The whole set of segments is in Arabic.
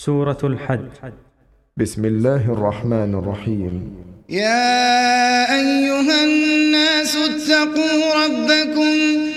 سورة الحج. بسم الله الرحمن الرحيم. يا أيها الناس اتقوا ربكم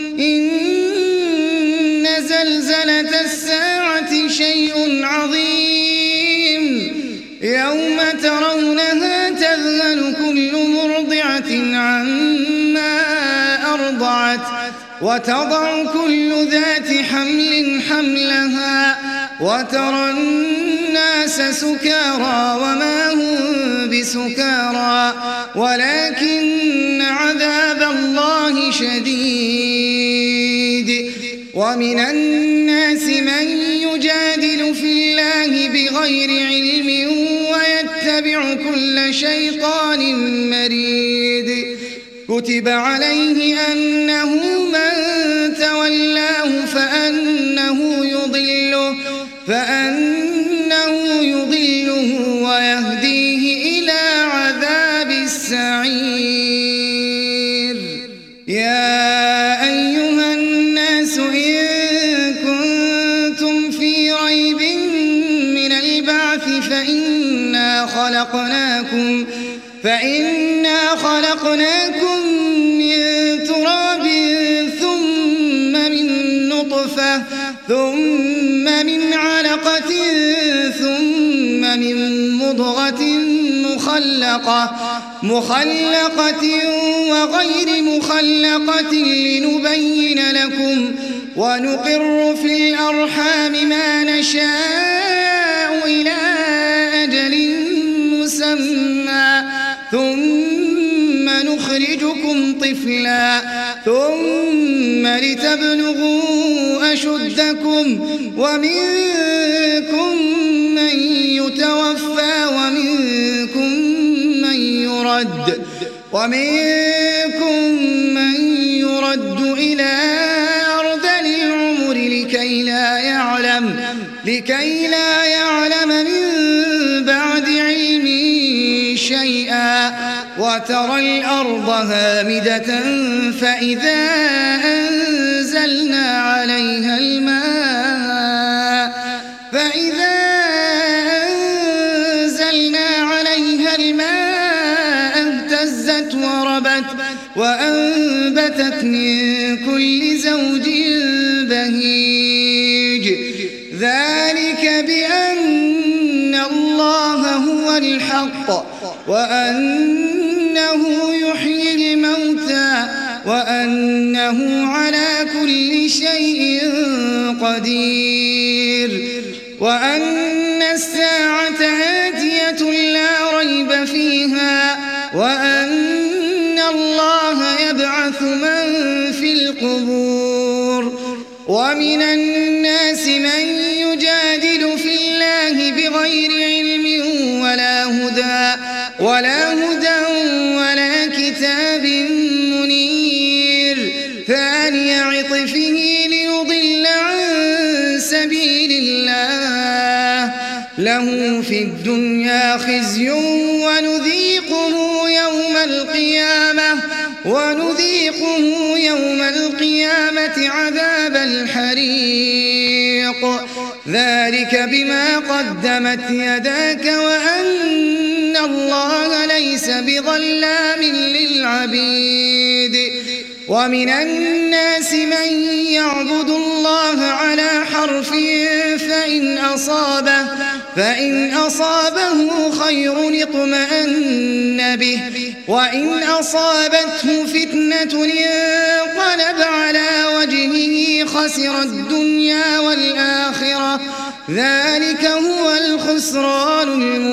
إن زلزلة الساعة شيء عظيم يوم ترونها تذهل كل مرضعة عما أرضعت وتضع كل ذات حمل حملها وترى الناس سكارى وما هم بسكارى ولكن عذاب الله شديد. ومن الناس من يجادل في الله بغير علم ويتبع كل شيطان مريد. كتب عليه أنه من تولاه فأنه يضله ويهديه إلى عذاب السعير. يا أيها الناس إن كنتم في ريب من البعث فإنا خلقناكم من تراب ثم من نطفة ثم من علقة ثم من مضغة مخلقة وغير مخلقة لنبين لكم ونقر في الأرحام ما نشاء إلى أجل مسمى ثم نخرجكم طفلا ثم لتبلغوا أشدكم ومنكم من يتوفى ومنكم من يرد إلى أرذل العمر لكي لا يعلم من بعد علم شيئا. وترى الأرض هامدة فإذا أنزلنا عليها الماء اهتزت وربت وأنبتت من كل زوج بهيج. ذلك بأن الله هو الحق وأنه يحيي الموتى وأنه على كل شيء قدير وأن الساعة آتية لا ريب فيها وأن الله يبعث من في القبور. ومن الناس من يجادل في الله بغير علم ولا هدى ولا كتاب منير ثاني عطفه ليضل عن سبيل الله له في الدنيا خزي ونذيقه يوم القيامة عذاب الحريق. ذلك بما قدمت يداك وأن الله ليس بظلام للعبيد. ومن الناس من يعبد الله على حرف فإن أصابه خير اطمأن به وإن أصابته فتنة انقلب على وجهه خسر الدنيا والآخرة ذلك هو الخسران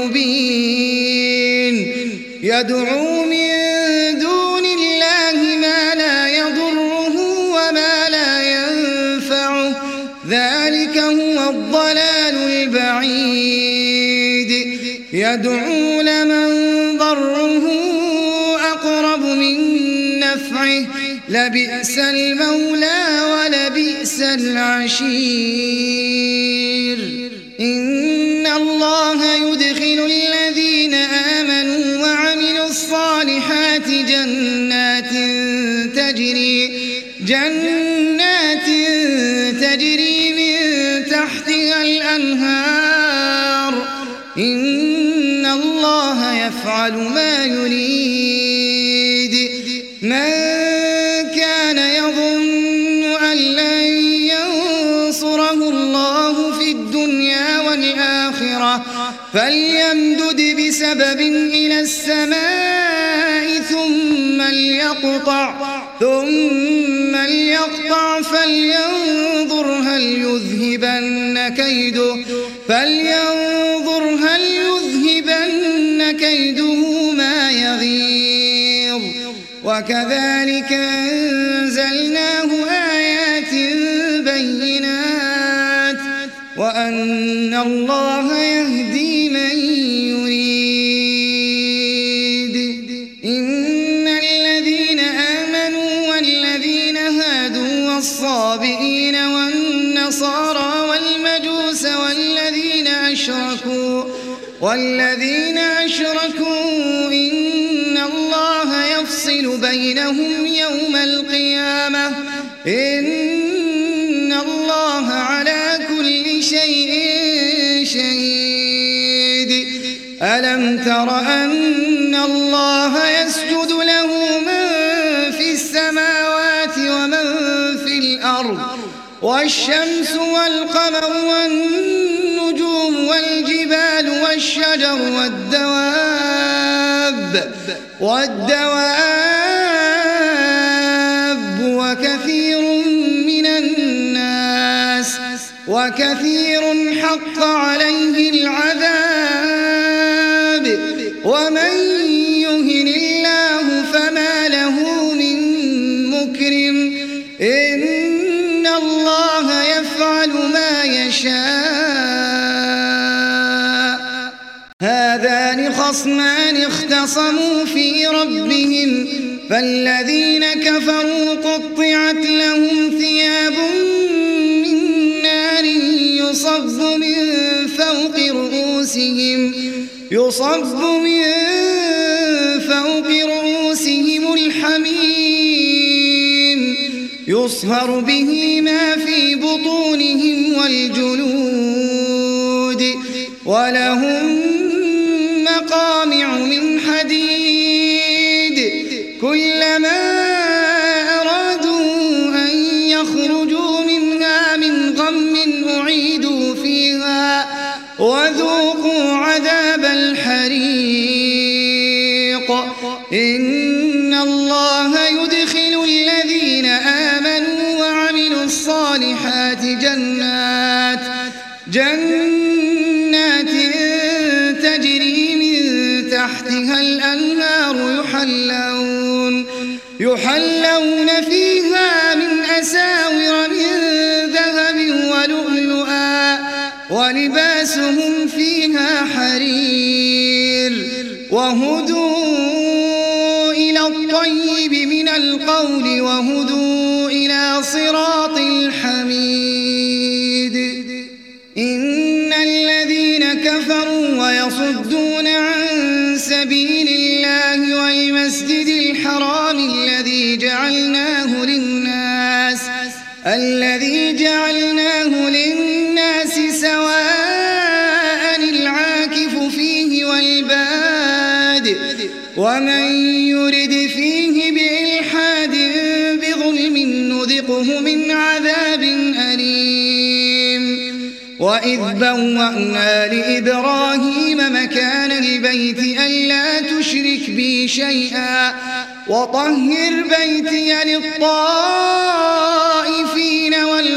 المبين. يدعو من دون الله ما لا يضره وما لا ينفعه ذلك هو الضلال البعيد. يدعو لمن ضره أقرب من نفعه لبئس المولى ولبئس العشير. إن الله يدخل الذين آمنوا وعملوا الصالحات جنات تجري من تحتها الأنهار إن الله يفعل ما يريد من كان يظن أن لن ينصره الله في الدنيا والآخرة فليمدد بسبب إلى السماء ثم ليقطع فلينظر هل يذهبن كيده ما يغيظ وكذلك أنزلناه آيات بينات وأن الله يهدي من يريد إن الذين آمنوا والذين هادوا والصابئين والنصارى والمجوس والذين أشركوا إن الله يفصل بينهم يوم القيامة إن الله على كل شيء شهيد ألم تر أن الله يسجد له من في السماوات ومن في الأرض والشمس والقمر والنجوم والجبال والشجر والدواب وكثير حق عليه العذاب ومن يهن الله فما له من مكرم إن الله يفعل ما يشاء هذان خصمان اختصموا في ربهم فالذين كفروا قطعت لهم ثياب من نار يصب من فوق رؤوسهم الحميم يصهر به ما في بطونهم والجلود ولهم مقامع من حديد كلما أرادوا أن يخرجوا منها من غم أعيدوا فيها وذوقوا عذاب الحريق إن الله يدخل الذين آمنوا وعملوا الصالحات جنات تجري من تحتها الأنهار يحلون فيها من أساور من ذهب ولؤلؤا ولباسهم فيها حرير وهدوا إلى الطيب من القول وهدوا إلى صراط الحميد إن الذين كفروا ويصدون عن سبيل الله والمسجد الحرام الذي جعلناه للناس سواء العاكف فيه والباد ومن يرد فيه بإلحاد بظلم نذقه من عذاب أليم وإذ بوأنا لإبراهيم مكان البيت ألا تشرك بي شيئا وطهر بيتي للطائفين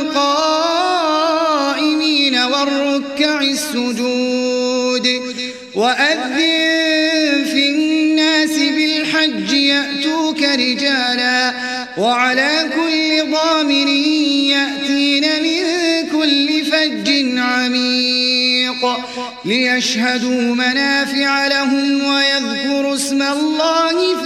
والقائمين والركع السجود وأذن في الناس بالحج يأتوك رجالا وعلى كل ضامر يأتين من كل فج عميق ليشهدوا منافع لهم ويذكروا اسم الله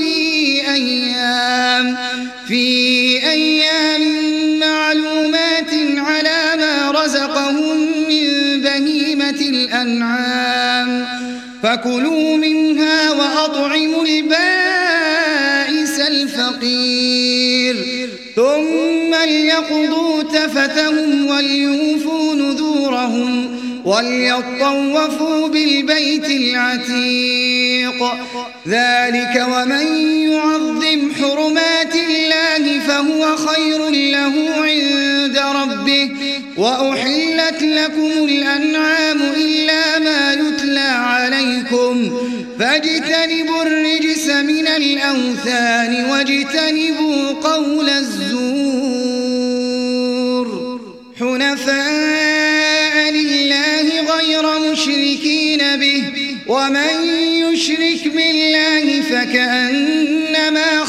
في أيام معلومات على ما رزقهم من بهيمة الأنعام فكلوا منها وأطعموا البائس الفقير ثم ليقضوا تفثهم وليوفوا نذورهم وليطوفوا بالبيت العتيق. ذلك ومن يعظم حرمات الله فهو خير له عند ربه. وأحلت لكم الأنعام إلا ما يتلى عليكم فاجتنبوا الرجس من الأوثان واجتنبوا قول الزور حنفاء لله غير مشركين به. ومن يشرك بالله فكأنما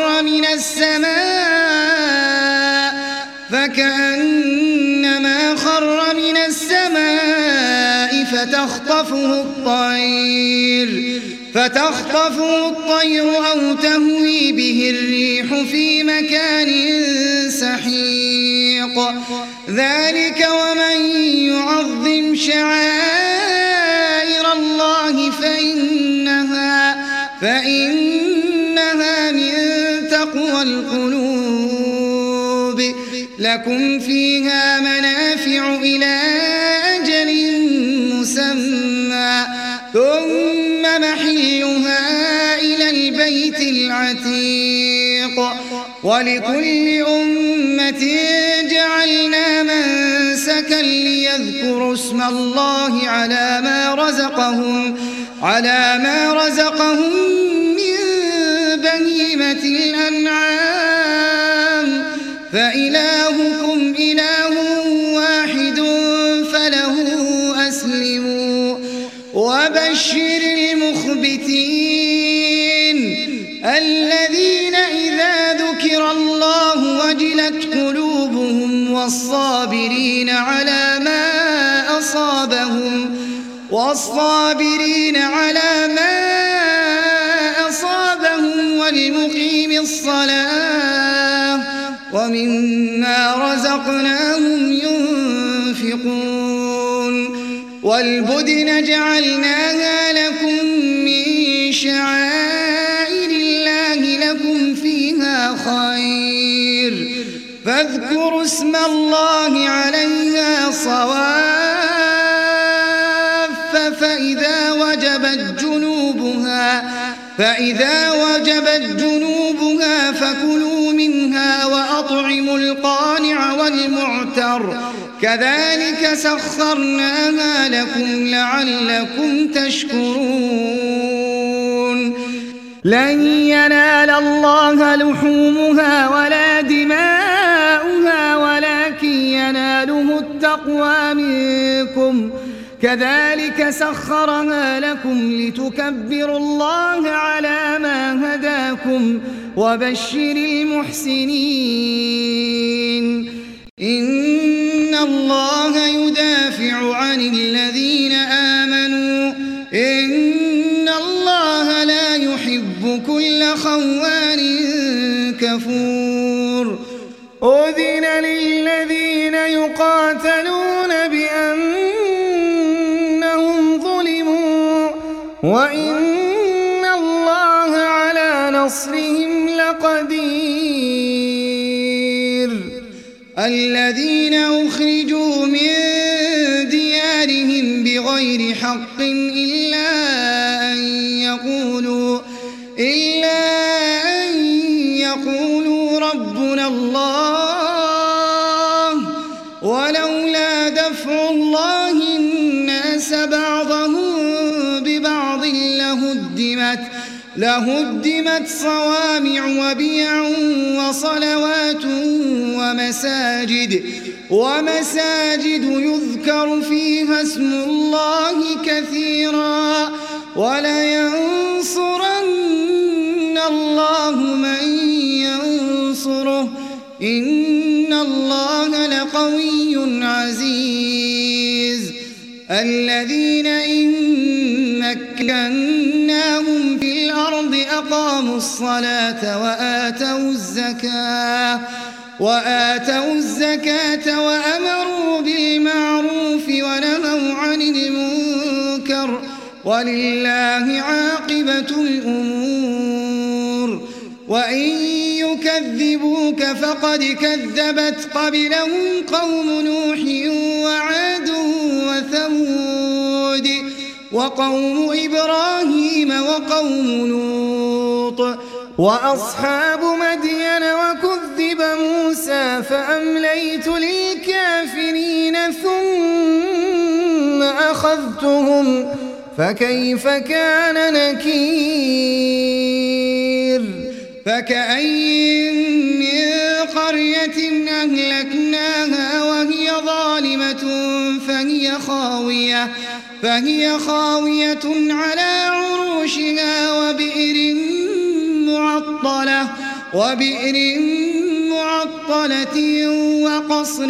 خر من السماء فتخطفه الطير أو تهوي به الريح في مكان سحيق. ذلك ومن يعظم شعائر الله فإنها من تقوى القلوب. لكم فيها منافع إلى أجل مسمى ثم محلها إلى البيت العتيق. ولكل أمة جعلنا منسكا ليذكروا اسم الله على ما رزقهم من بهيمة الأنعام فإلهكم إله واحد فله أسلموا. وبشر المخبتين الذين إذا ذكر الله وجلت قلوبهم والصابرين على ما أصابهم والمقيم الصلاة ومما رزقناهم ينفقون. والبدن جعلناها لكم من شعائر الله لكم فيها خير فاذكروا اسم الله عليها صواف فإذا وجبت جنوبها فكلوا منها وأطعموا القانع والمعتر كذلك سخرناها لكم لعلكم تشكرون. لن ينال الله لحومها ولا دماؤها ولكن يناله التقوى منكم كذلك سخرها لكم لتكبروا الله على ما هداكم وبشر المحسنين. إن الله يدافع عن الذين آمنوا إن الله لا يحب كل خوان كفور. أذن للذين يقاتلون بأنهم ظلموا وإن الله على نصرهم لقدير. الذين أخرجوا من ديارهم بغير حق إلا أن يقولوا ربنا الله ولولا دفع الله الناس بعضهم ببعض لهدمت صوامع وبيع وصلوات ومساجد يذكر فيها اسم الله كثيرا ولينصرن الله من ينصره إن الله لقوي عزيز. الذين إن مكناهم في الأرض أقاموا الصلاة وآتوا الزكاة وأمروا بالمعروف ونهوا عن المنكر ولله عاقبة الأمور. وإن يكذبوك فقد كذبت قبلهم قوم نوح وعاد وثمود وقوم إبراهيم وقوم لوط وأصحاب مدين وكذب موسى فأمليت للكافرين ثم أخذتهم فكيف كان نكير فكأين من قرية أهلكناها وهي ظالمة فهي خاوية على عروشها وبئر معطلة وقصر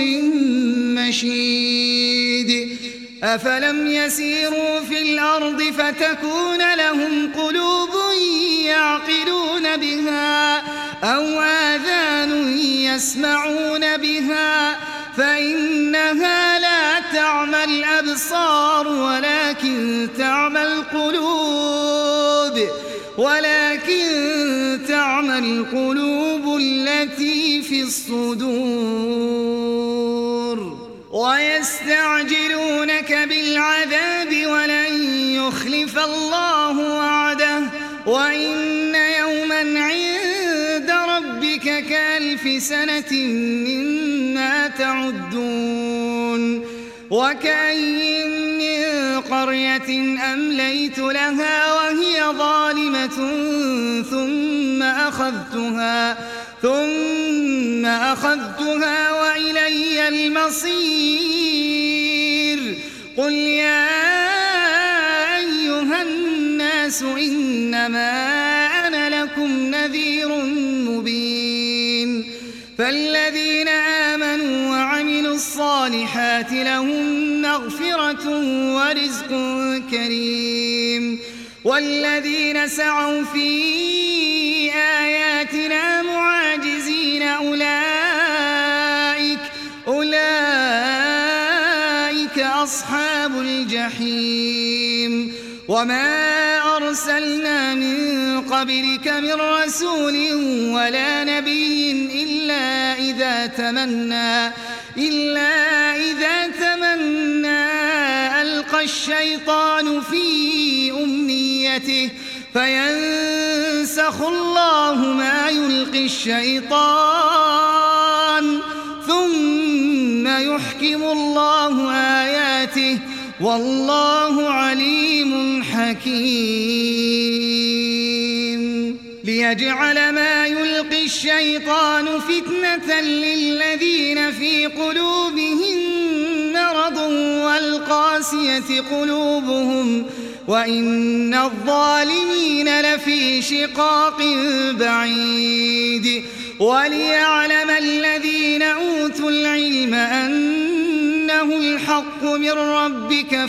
مشيد أفلم يسيروا في الأرض فتكون لهم قلوب يعقلون بها أو آذان يسمعون بها فإنها لا تعمى الأبصار ولكن تعمى القلوب التي في الصدور ويستعجلونك بالعذاب ولن يخلف الله وعده وإن يوما عند ربك كألف سنة مما تعدون وكأين من قرية أمليت لها وهي ظالمة ثم أخذتها وإلي المصير قل يا أيها الناس إنما أنا لكم نذير مبين فالذين آمنوا وعملوا الصالحات لهم مغفرة ورزق كريم والذين سعوا في آياتنا معاجزين أولئك أصحاب الجحيم وما أرسلنا من قبلك من رسول ولا نبي إلا إذا تمنى ألقى الشيطان في أمنيته فينسخ الله ما يلقي الشيطان ثم يحكم الله آياته والله عليم حكيم ليجعل ما يلقي الشيطان فتنة للذين في قلوبهم مرض والقاسية قلوبهم وإن الظالمين لفي شقاق بعيد وليعلم الذين أوتوا العلم أنه الحق من ربك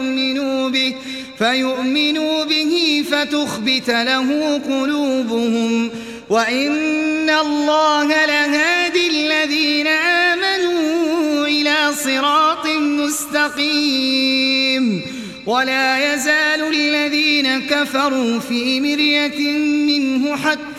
فيؤمنوا به فتخبت له قلوبهم وإن الله لهادي الذين آمنوا إلى صراط مستقيم ولا يزال الذين كفروا في مرية منه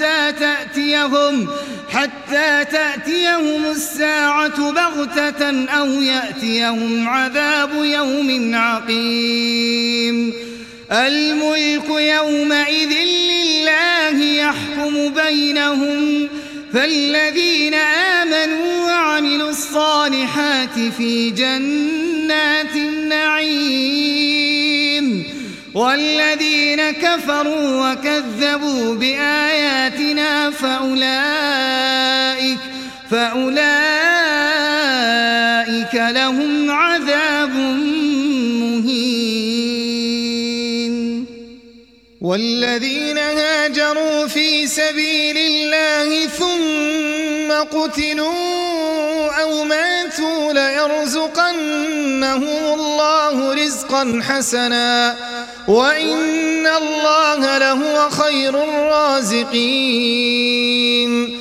حتى تأتيهم الساعة بغتة أو يأتيهم عذاب يوم عقيم الملك يومئذ لله يحكم بينهم فالذين آمنوا وعملوا الصالحات في جنات النعيم والذين كفروا وكذبوا بآياتنا فأولئك لهم عذاب مهين والذين هاجروا في سبيل الله ثم قتلوا أو ماتوا ليرزقنهم الله رزقا حسنا وإن الله لهو خير الرازقين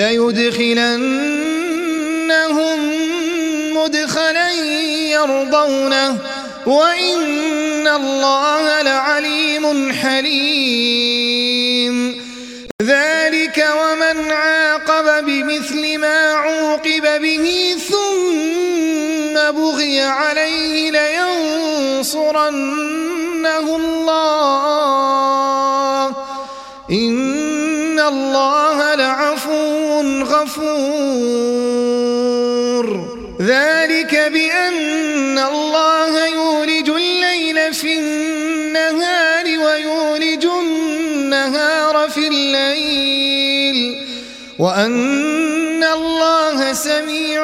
ليدخلنهم مدخلا يرضونه وإن الله لعليم حليم ذلك ومن عاقب بمثل ما عوقب به ثم بغي عليه ليغفرنه الله إن الله لعفو غفور. ذلك بأن الله يولج الليل في النهار ويولج النهار في الليل وأن الله سميع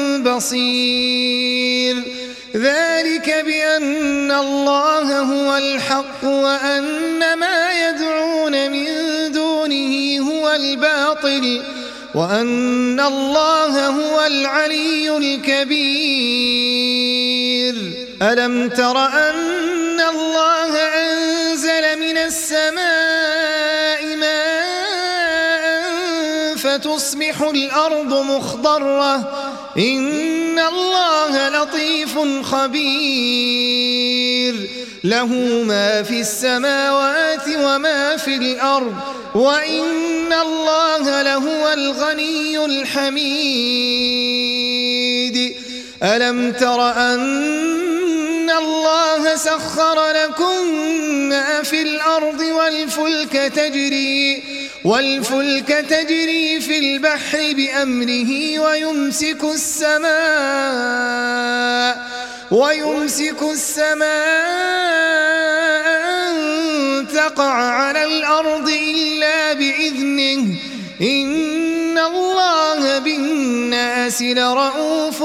بصير. ذلك بأن الله هو الحق وأن ما يدعون من دونه هو الباطل وأن الله هو العلي الكبير. ألم تر أن الله أنزل من السماء ماء فتصبح الأرض مخضرة إن الله لطيف خبير. له ما في السماوات وما في الأرض وإن الله لهو الغني الحميد. ألم تر أن الله سخر لكم ما في الأرض والفلك تجري في البحر بأمره ويمسك السماء أن تقع على الأرض إلا بإذنه إن الله بالناس لرؤوف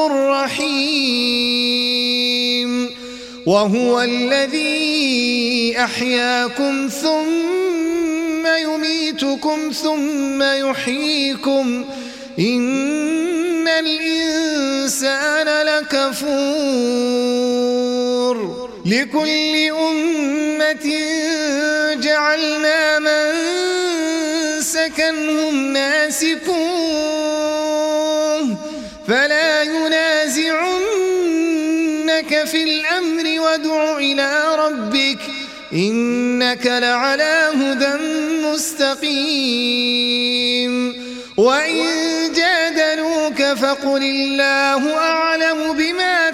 رحيم. وهو الذي أحياكم ثم يميتكم ثم يحييكم إن الإنسان لكفور. لكل أمة جعلنا منسكا هم ناسكوه فلا ينازعنك في الأمر وادع إلى ربك إنك لعلى هدى مستقيم. وإن جادلوك فقل الله أعلم بما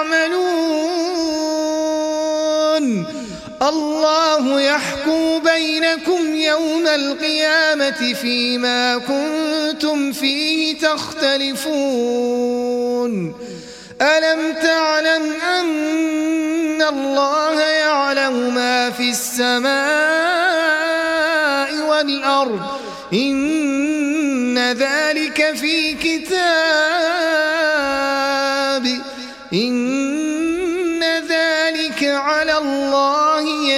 تعملون الله يحكم بينكم يوم القيامة فيما كنتم فيه تختلفون. ألم تعلم أن الله يعلم ما في السماء والأرض إن ذلك في كتاب إن ذلك على الله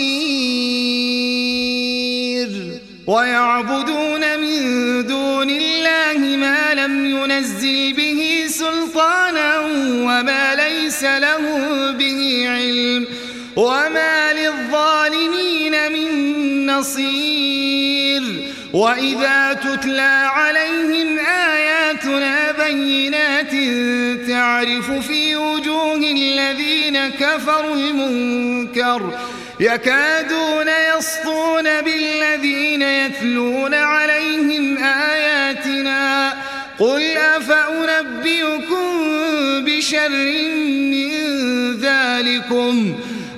يسير. ويعبدون من دون الله ما لم ينزل به سلطانا وما ليس له به علم وما للظالمين من نصير. وإذا تتلى عليهم آياتنا بينات تعرف في وجوه الذين كفروا المنكر يكادون يسطون بالذين يتلون عليهم آياتنا قل أفأنبئكم بشر من ذلكم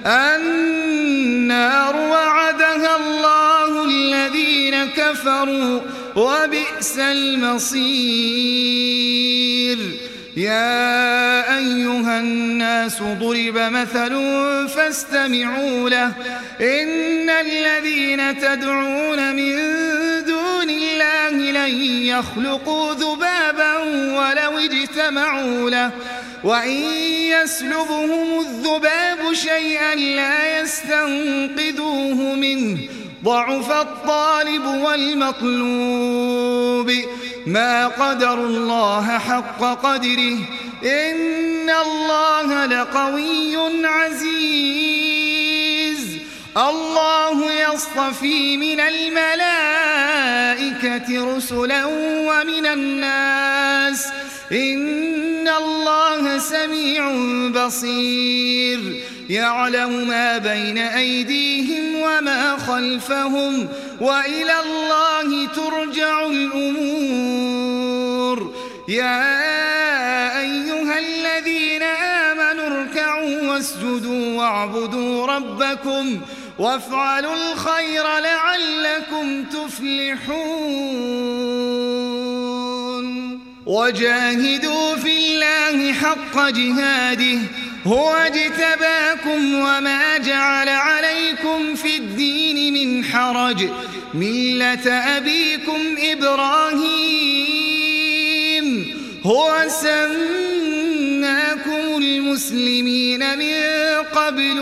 النار وعدها الله الذين كفروا وبئس المصير. يا أيها الناس ضرب مثل فاستمعوا له إن الذين تدعون من دون الله لن يخلقوا ذبابا ولو اجتمعوا له وإن يسلبهم الذباب شيئا لا يستنقذوه منه ضعف الطالب والمطلوب ما قدروا الله حق قدره إن الله لقوي عزيز. الله يصطفي من الملائكة رسلا ومن الناس إن الله سميع بصير. يعلم ما بين أيديهم وما خلفهم وإلى الله ترجع الأمور. يا أيها الذين آمنوا اركعوا واسجدوا واعبدوا ربكم وافعلوا الخير لعلكم تفلحون وجاهدوا في الله حق جهاده هو اجتباكم وما جعل عليكم في الدين من حرج ملة أبيكم إبراهيم هو سماكم المسلمين من قبل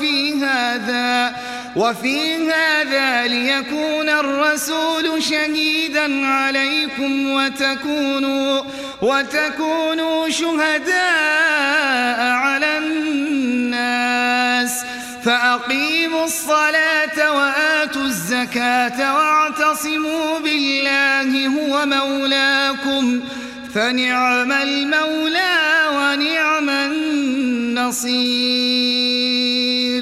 وفي هذا ليكون الرسول شهيدا عليكم وتكونوا شهداء على الناس فأقيموا الصلاة وآتوا الزكاة واعتصموا بالله هو مولاكم فنعم المولى ونعم النصير.